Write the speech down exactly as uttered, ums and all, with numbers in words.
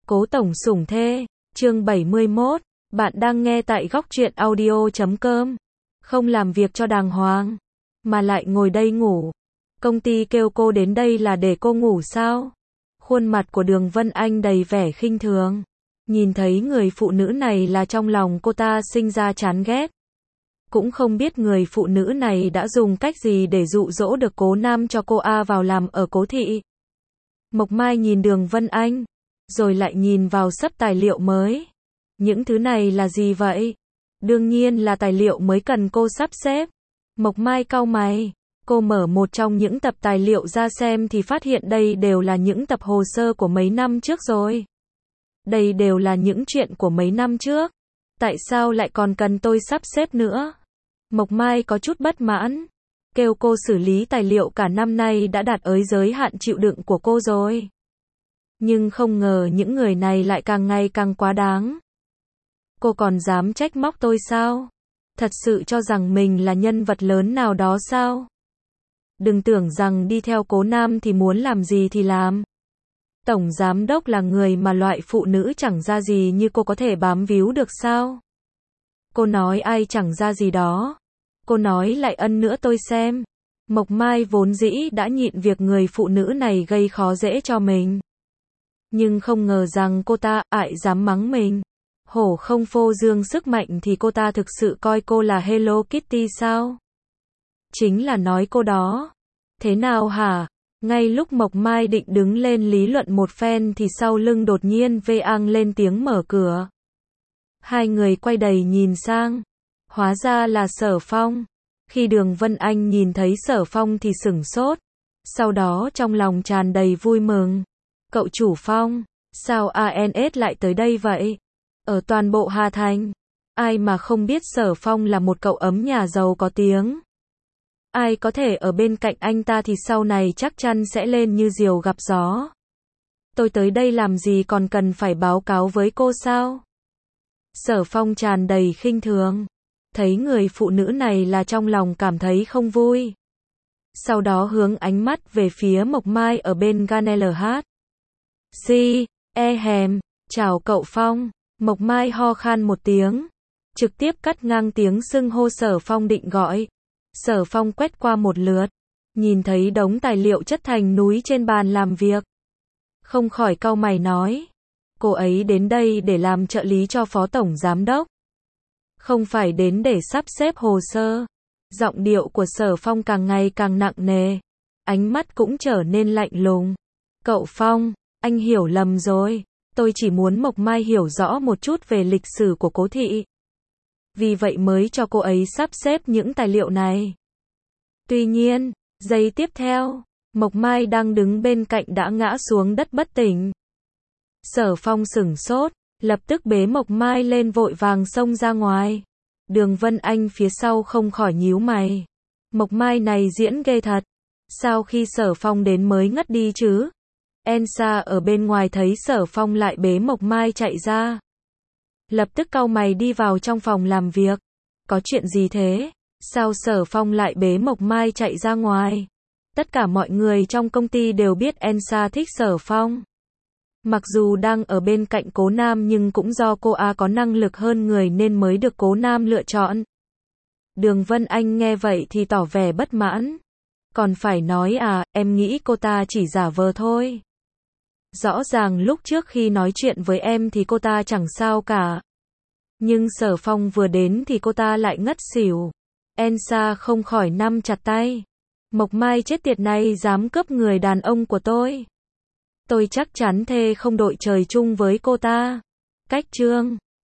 Cố tổng sủng thê, chương bảy mươi mốt, bạn đang nghe tại góc truyện audio chấm com. Không làm việc cho đàng hoàng, mà lại ngồi đây ngủ. Công ty kêu cô đến đây là để cô ngủ sao? Khuôn mặt của Đường Vân Anh đầy vẻ khinh thường. Nhìn thấy người phụ nữ này là trong lòng cô ta sinh ra chán ghét. Cũng không biết người phụ nữ này đã dùng cách gì để dụ dỗ được Cố Nam cho cô A vào làm ở Cố thị. Mộc Mai nhìn Đường Vân Anh, rồi lại nhìn vào sấp tài liệu mới. Những thứ này là gì vậy? Đương nhiên là tài liệu mới cần cô sắp xếp. Mộc Mai cau mày, cô mở một trong những tập tài liệu ra xem thì phát hiện đây đều là những tập hồ sơ của mấy năm trước rồi. Đây đều là những chuyện của mấy năm trước. Tại sao lại còn cần tôi sắp xếp nữa? Mộc Mai có chút bất mãn. Kêu cô xử lý tài liệu cả năm nay đã đạt tới giới hạn chịu đựng của cô rồi. Nhưng không ngờ những người này lại càng ngày càng quá đáng. Cô còn dám trách móc tôi sao? Thật sự cho rằng mình là nhân vật lớn nào đó sao? Đừng tưởng rằng đi theo Cố Nam thì muốn làm gì thì làm. Tổng giám đốc là người mà loại phụ nữ chẳng ra gì như cô có thể bám víu được sao? Cô nói ai chẳng ra gì đó. Cô nói lại ân nữa tôi xem. Mộc Mai vốn dĩ đã nhịn việc người phụ nữ này gây khó dễ cho mình. Nhưng không ngờ rằng cô ta lại dám mắng mình. Hổ không phô dương sức mạnh thì cô ta thực sự coi cô là Hello Kitty sao? Chính là nói cô đó. Thế nào hả? Ngay lúc Mộc Mai định đứng lên lý luận một phen thì sau lưng đột nhiên vang lên tiếng mở cửa. Hai người quay đầy nhìn sang. Hóa ra là Sở Phong. Khi Đường Vân Anh nhìn thấy Sở Phong thì sửng sốt. Sau đó trong lòng tràn đầy vui mừng. Cậu chủ Phong, sao a en ét lại tới đây vậy? Ở toàn bộ Hà Thành, ai mà không biết Sở Phong là một cậu ấm nhà giàu có tiếng. Ai có thể ở bên cạnh anh ta thì sau này chắc chắn sẽ lên như diều gặp gió. Tôi tới đây làm gì còn cần phải báo cáo với cô sao? Sở Phong tràn đầy khinh thường. Thấy người phụ nữ này là trong lòng cảm thấy không vui. Sau đó hướng ánh mắt về phía Mộc Mai ở bên gan lờ hát. Si, e hèm, chào cậu Phong. Mộc Mai ho khan một tiếng. Trực tiếp cắt ngang tiếng xưng hô Sở Phong định gọi. Sở Phong quét qua một lượt. Nhìn thấy đống tài liệu chất thành núi trên bàn làm việc. Không khỏi cau mày nói. Cô ấy đến đây để làm trợ lý cho phó tổng giám đốc. Không phải đến để sắp xếp hồ sơ. Giọng điệu của Sở Phong càng ngày càng nặng nề. Ánh mắt cũng trở nên lạnh lùng. Cậu Phong, anh hiểu lầm rồi. Tôi chỉ muốn Mộc Mai hiểu rõ một chút về lịch sử của Cố thị. Vì vậy mới cho cô ấy sắp xếp những tài liệu này. Tuy nhiên, giây tiếp theo, Mộc Mai đang đứng bên cạnh đã ngã xuống đất bất tỉnh. Sở Phong sửng sốt, lập tức bế Mộc Mai lên vội vàng xông ra ngoài. Đường Vân Anh phía sau không khỏi nhíu mày. Mộc Mai này diễn ghê thật. Sao khi Sở Phong đến mới ngất đi chứ? Elsa ở bên ngoài thấy Sở Phong lại bế Mộc Mai chạy ra. Lập tức cau mày đi vào trong phòng làm việc. Có chuyện gì thế? Sao Sở Phong lại bế Mộc Mai chạy ra ngoài? Tất cả mọi người trong công ty đều biết Elsa thích Sở Phong. Mặc dù đang ở bên cạnh Cố Nam nhưng cũng do cô A có năng lực hơn người nên mới được Cố Nam lựa chọn. Đường Vân Anh nghe vậy thì tỏ vẻ bất mãn. Còn phải nói à, em nghĩ cô ta chỉ giả vờ thôi. Rõ ràng lúc trước khi nói chuyện với em thì cô ta chẳng sao cả. Nhưng Sở Phong vừa đến thì cô ta lại ngất xỉu. Elsa không khỏi nắm chặt tay. Mộc Mai chết tiệt này dám cướp người đàn ông của tôi. Tôi chắc chắn thề không đội trời chung với cô ta. Cách chương